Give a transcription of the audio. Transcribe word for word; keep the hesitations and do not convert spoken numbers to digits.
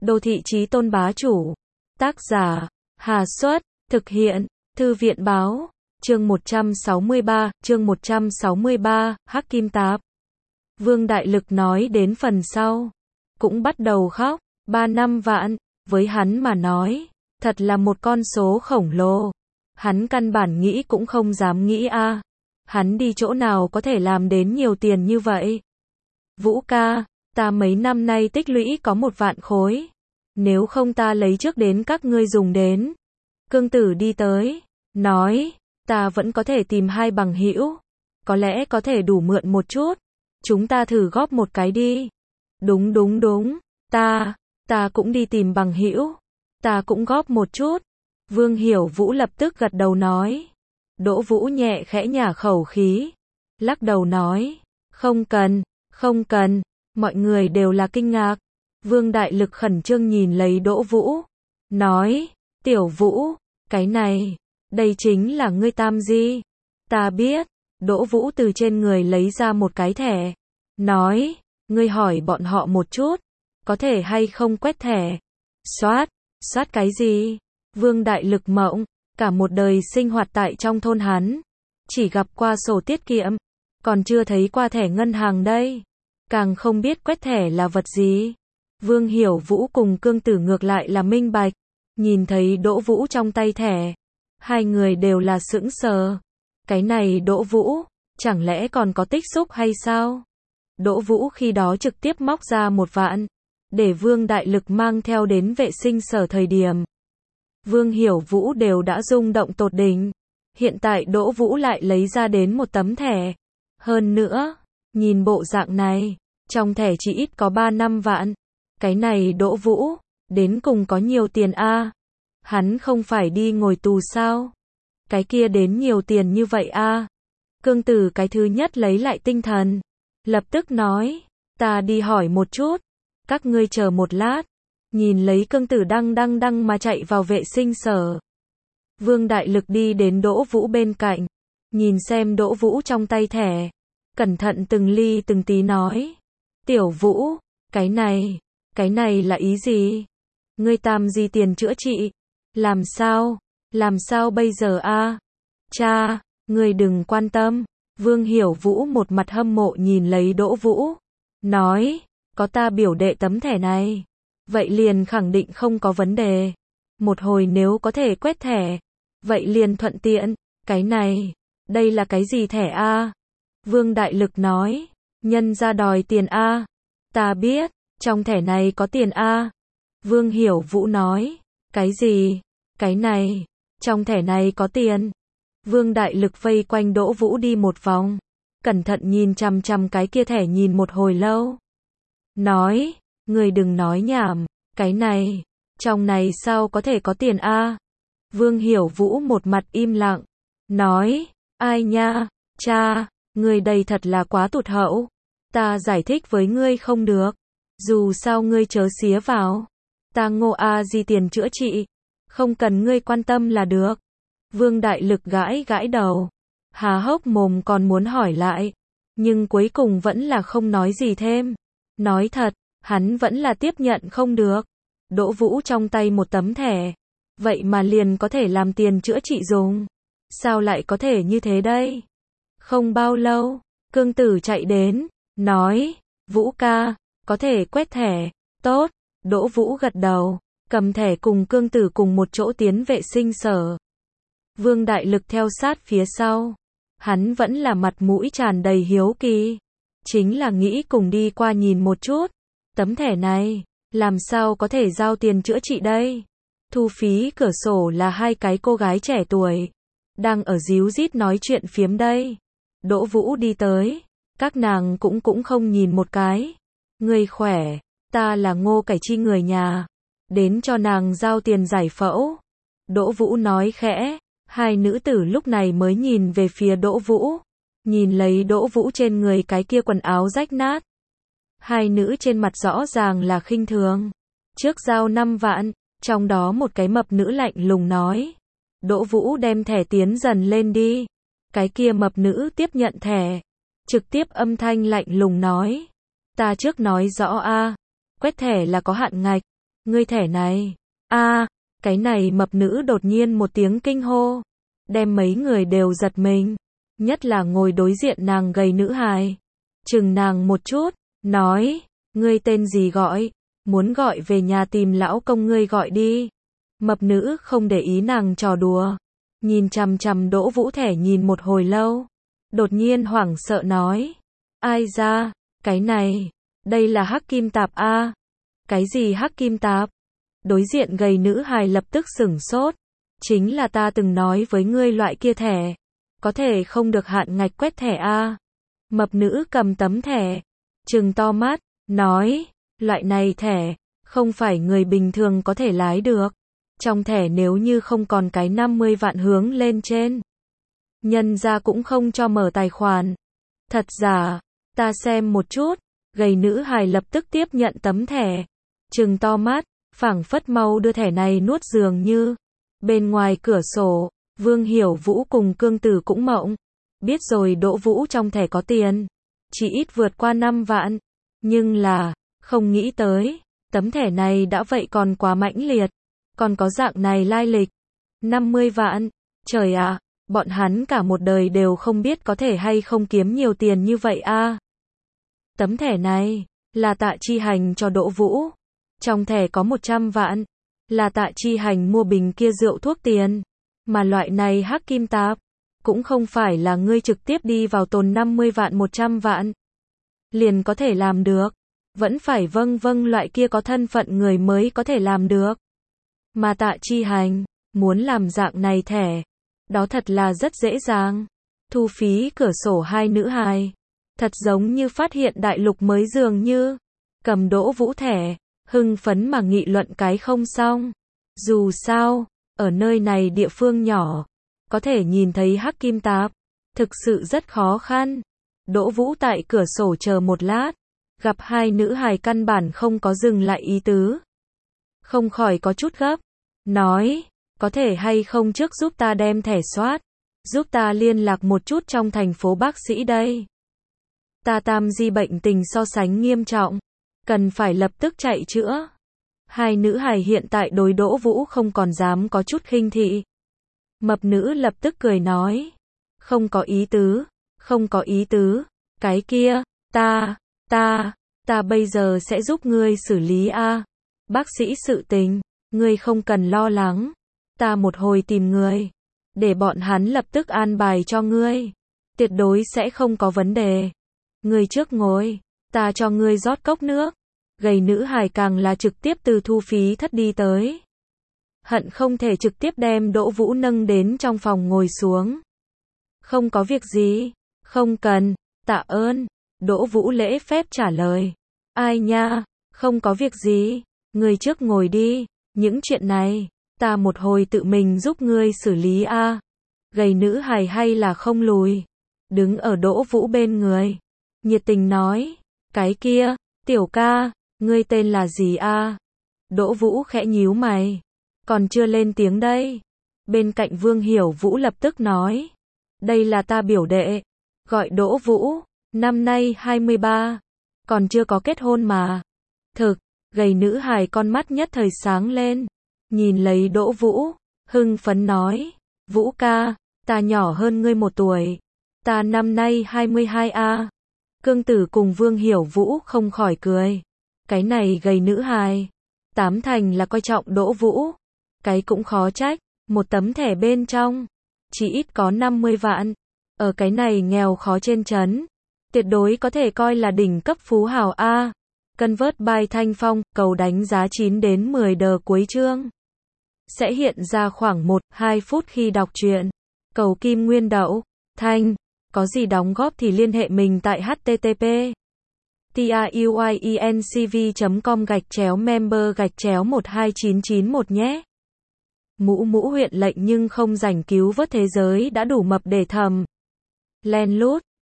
Đô thị chí tôn bá chủ. Tác giả, Hà Xuất, thực hiện, Thư viện báo, chương một trăm sáu mươi ba, chương một trăm sáu mươi ba, Hắc Kim Tạp. Vương Đại Lực nói đến phần sau, cũng bắt đầu khóc, ba năm vạn, với hắn mà nói, thật là một con số khổng lồ. Hắn căn bản nghĩ cũng không dám nghĩ a. À. Hắn đi chỗ nào có thể làm đến nhiều tiền như vậy? Vũ ca, ta mấy năm nay tích lũy có một vạn khối. Nếu không ta lấy trước đến các ngươi dùng đến. Cương Tử đi tới, nói, ta vẫn có thể tìm hai bằng hữu. Có lẽ có thể đủ mượn một chút. Chúng ta thử góp một cái đi. Đúng đúng đúng, ta, ta cũng đi tìm bằng hữu. Ta cũng góp một chút. Vương Hiểu Vũ lập tức gật đầu nói. Đỗ Vũ nhẹ khẽ nhả khẩu khí. Lắc đầu nói, không cần, không cần. Mọi người đều là kinh ngạc. Vương Đại Lực khẩn trương nhìn lấy Đỗ Vũ. Nói, Tiểu Vũ, cái này, đây chính là ngươi tam di. Ta biết. Đỗ Vũ từ trên người lấy ra một cái thẻ. Nói, ngươi hỏi bọn họ một chút. Có thể hay không quét thẻ. Soát, soát cái gì? Vương Đại Lực mộng, cả một đời sinh hoạt tại trong thôn hắn. Chỉ gặp qua sổ tiết kiệm. Còn chưa thấy qua thẻ ngân hàng đây. Càng không biết quét thẻ là vật gì. Vương Hiểu Vũ cùng Cương Tử ngược lại là minh bạch. Nhìn thấy Đỗ Vũ trong tay thẻ. Hai người đều là sững sờ. Cái này Đỗ Vũ, chẳng lẽ còn có tích xúc hay sao? Đỗ Vũ khi đó trực tiếp móc ra một vạn. Để Vương Đại Lực mang theo đến vệ sinh sở thời điểm. Vương Hiểu Vũ đều đã rung động tột đỉnh. Hiện tại Đỗ Vũ lại lấy ra đến một tấm thẻ. Hơn nữa, nhìn bộ dạng này, trong thẻ chỉ ít có ba năm vạn. Cái này Đỗ Vũ, đến cùng có nhiều tiền a. À? Hắn không phải đi ngồi tù sao? Cái kia đến nhiều tiền như vậy a. À? Cương Tử cái thứ nhất lấy lại tinh thần. Lập tức nói, ta đi hỏi một chút. Các ngươi chờ một lát. Nhìn lấy Cương Tử đăng đăng đăng mà chạy vào vệ sinh sở. Vương Đại Lực đi đến Đỗ Vũ bên cạnh. Nhìn xem Đỗ Vũ trong tay thẻ. Cẩn thận từng ly từng tí nói. Tiểu Vũ, cái này, cái này là ý gì? Ngươi tam di tiền chữa trị. Làm sao? Làm sao bây giờ a? À? Cha, ngươi đừng quan tâm. Vương Hiểu Vũ một mặt hâm mộ nhìn lấy Đỗ Vũ. Nói, có ta biểu đệ tấm thẻ này. Vậy liền khẳng định không có vấn đề. Một hồi nếu có thể quét thẻ. Vậy liền thuận tiện. Cái này, đây là cái gì thẻ a? À? Vương Đại Lực nói, nhân ra đòi tiền a. À? Ta biết, trong thẻ này có tiền a. À? Vương Hiểu Vũ nói, cái gì? Cái này, trong thẻ này có tiền. Vương Đại Lực vây quanh Đỗ Vũ đi một vòng. Cẩn thận nhìn chằm chằm cái kia thẻ nhìn một hồi lâu. Nói, người đừng nói nhảm, cái này, trong này sao có thể có tiền a? À? Vương Hiểu Vũ một mặt im lặng. Nói, ai nha, cha, ngươi đây thật là quá tụt hậu. Ta giải thích với ngươi không được. Dù sao ngươi chớ xía vào. Ta Ngô a di tiền chữa trị. Không cần ngươi quan tâm là được. Vương Đại Lực gãi gãi đầu. Há hốc mồm còn muốn hỏi lại. Nhưng cuối cùng vẫn là không nói gì thêm. Nói thật, hắn vẫn là tiếp nhận không được. Đỗ Vũ trong tay một tấm thẻ. Vậy mà liền có thể làm tiền chữa trị dùng. Sao lại có thể như thế đây? Không bao lâu, Cương Tử chạy đến. Nói, Vũ ca, có thể quét thẻ. Tốt. Đỗ Vũ gật đầu. Cầm thẻ cùng Cương Tử cùng một chỗ tiến vệ sinh sở. Vương Đại Lực theo sát phía sau. Hắn vẫn là mặt mũi tràn đầy hiếu kỳ. Chính là nghĩ cùng đi qua nhìn một chút. Tấm thẻ này, làm sao có thể giao tiền chữa trị đây? Thu phí cửa sổ là hai cái cô gái trẻ tuổi. Đang ở díu dít nói chuyện phiếm đây. Đỗ Vũ đi tới. Các nàng cũng cũng không nhìn một cái. Người khỏe, ta là Ngô Cải Chi người nhà. Đến cho nàng giao tiền giải phẫu. Đỗ Vũ nói khẽ. Hai nữ tử lúc này mới nhìn về phía Đỗ Vũ. Nhìn lấy Đỗ Vũ trên người cái kia quần áo rách nát. Hai nữ trên mặt rõ ràng là khinh thường. Trước giao năm vạn, trong đó một cái mập nữ lạnh lùng nói. Đỗ Vũ đem thẻ tiến dần lên đi. Cái kia mập nữ tiếp nhận thẻ. Trực tiếp âm thanh lạnh lùng nói. Ta trước nói rõ a, quét thẻ là có hạn ngạch. Ngươi thẻ này. A, cái này mập nữ đột nhiên một tiếng kinh hô, đem mấy người đều giật mình, nhất là ngồi đối diện nàng gầy nữ hài. Chừng nàng một chút, nói, ngươi tên gì gọi, muốn gọi về nhà tìm lão công ngươi gọi đi. Mập nữ không để ý nàng trò đùa, nhìn chằm chằm Đỗ Vũ thẻ nhìn một hồi lâu, đột nhiên hoảng sợ nói, ai ra, cái này, đây là hắc kim tạp a. Cái gì hắc kim tạp? Đối diện gầy nữ hài lập tức sửng sốt, chính là ta từng nói với ngươi loại kia thẻ, có thể không được hạn ngạch quét thẻ a. Mập nữ cầm tấm thẻ, trừng to mắt, nói, loại này thẻ, không phải người bình thường có thể lái được. Trong thẻ nếu như không còn cái năm mươi vạn hướng lên trên, nhân ra cũng không cho mở tài khoản. Thật giả, ta xem một chút, gầy nữ hài lập tức tiếp nhận tấm thẻ, trừng to mắt, phảng phất mau đưa thẻ này nuốt dường như. Bên ngoài cửa sổ, Vương Hiểu Vũ cùng Cương Tử cũng mộng, biết rồi Đỗ Vũ trong thẻ có tiền, chỉ ít vượt qua năm vạn, nhưng là, không nghĩ tới, tấm thẻ này đã vậy còn quá mãnh liệt, còn có dạng này lai lịch. năm mươi vạn, trời ạ, bọn hắn cả một đời đều không biết có thể hay không kiếm nhiều tiền như vậy a. Tấm thẻ này, là Tạ Chi Hành cho Đỗ Vũ. Trong thẻ có một trăm vạn, là Tạ Chi Hành mua bình kia rượu thuốc tiền. Mà loại này hắc kim tạp, cũng không phải là ngươi trực tiếp đi vào tồn năm mươi vạn một trăm vạn. Liền có thể làm được. Vẫn phải vâng vâng loại kia có thân phận người mới có thể làm được. Mà Tạ Chi Hành, muốn làm dạng này thẻ, đó thật là rất dễ dàng. Thu phí cửa sổ hai nữ hài, thật giống như phát hiện đại lục mới dường như, cầm Đỗ Vũ thẻ, hưng phấn mà nghị luận cái không xong. Dù sao, ở nơi này địa phương nhỏ, có thể nhìn thấy hắc kim tạp, thực sự rất khó khăn. Đỗ Vũ tại cửa sổ chờ một lát, gặp hai nữ hài căn bản không có dừng lại ý tứ. Không khỏi có chút gấp, nói, có thể hay không trước giúp ta đem thẻ soát, giúp ta liên lạc một chút trong thành phố bác sĩ đây. Ta tam di bệnh tình so sánh nghiêm trọng, cần phải lập tức chạy chữa. Hai nữ hài hiện tại đối Đỗ Vũ không còn dám có chút khinh thị. Mập nữ lập tức cười nói, không có ý tứ, không có ý tứ, cái kia, ta, ta, ta bây giờ sẽ giúp ngươi xử lý a. Bác sĩ sự tình, ngươi không cần lo lắng, ta một hồi tìm người, để bọn hắn lập tức an bài cho ngươi, tuyệt đối sẽ không có vấn đề. Ngươi trước ngồi, ta cho ngươi rót cốc nước. Gầy nữ hài càng là trực tiếp từ thu phí thất đi tới. Hận không thể trực tiếp đem Đỗ Vũ nâng đến trong phòng ngồi xuống. Không có việc gì, không cần, tạ ơn. Đỗ Vũ lễ phép trả lời. Ai nha, không có việc gì, ngươi trước ngồi đi, những chuyện này, ta một hồi tự mình giúp ngươi xử lý a. Gầy nữ hài hay là không lùi, đứng ở Đỗ Vũ bên người, nhiệt tình nói, cái kia, tiểu ca, ngươi tên là gì a? Đỗ Vũ khẽ nhíu mày, còn chưa lên tiếng đây. Bên cạnh Vương Hiểu Vũ lập tức nói, đây là ta biểu đệ, gọi Đỗ Vũ, năm nay hai mươi ba, còn chưa có kết hôn mà. Thực, gầy nữ hài con mắt nhất thời sáng lên, nhìn lấy Đỗ Vũ, hưng phấn nói, Vũ ca, ta nhỏ hơn ngươi một tuổi, ta năm nay hai mươi hai a. Cương Tử cùng Vương Hiểu Vũ không khỏi cười. Cái này gầy nữ hài, tám thành là coi trọng Đỗ Vũ. Cái cũng khó trách, một tấm thẻ bên trong, chỉ ít có năm mươi vạn. Ở cái này nghèo khó trên trấn, tuyệt đối có thể coi là đỉnh cấp phú hào A. Convert by Thanh Phong, cầu đánh giá chín đến mười đờ cuối chương. Sẽ hiện ra khoảng một đến hai phút khi đọc truyện. Cầu Kim Nguyên Đậu, Thanh, có gì đóng góp thì liên hệ mình tại http truyencv chấm com gạch chéo member gạch chéo một hai chín chín một nhé. Mũ mũ huyện lệnh nhưng không rảnh cứu vớt thế giới đã đủ mập để thầm. Len lút,